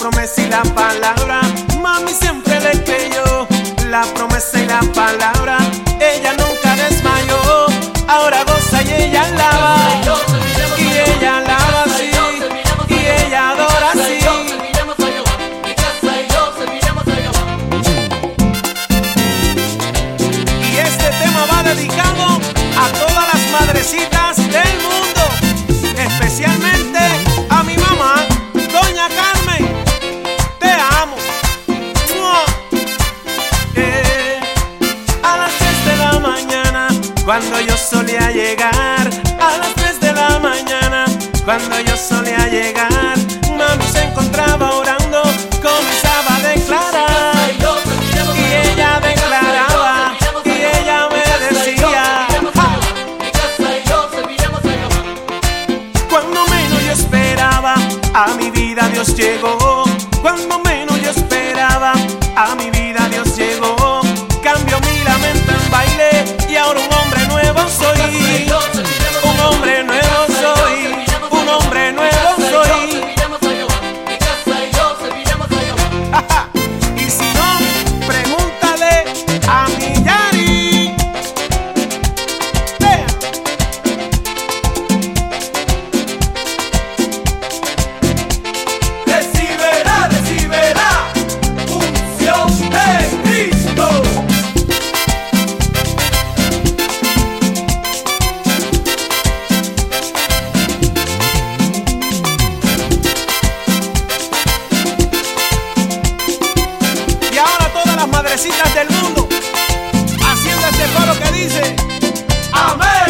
promesa y la palabra. Mami siempre le creyó, la promesa y la palabra. Ella nunca desmayó, ahora goza y ella alaba. Y ella alaba así, y ella adora así. Y este tema va dedicado a todas las madrecitas del mundo, especialmente a mi mamá, Doña Carmen. Te amo. A las 3 de la mañana, cuando yo solía llegar, a las 3 de la mañana, cuando yo solía llegar, mami se encontraba orando, comenzaba a declarar. Y ella declaraba, y ella me decía, cuando menos yo esperaba, a mi vida Dios llegó. Cuando menos yo esperaba, a mi vida Dios llegó. Cambió mi lamento en baile y ahora un hombre nuevo soy. Un hombre nuevo soy. Un hombre nuevo soy. Y si no, pregúntale a mi Yari. Recibirá, recibirá unción de Cristo. Y ahora todas las madrecitas del mundo haciendo este coro que dice: Amén.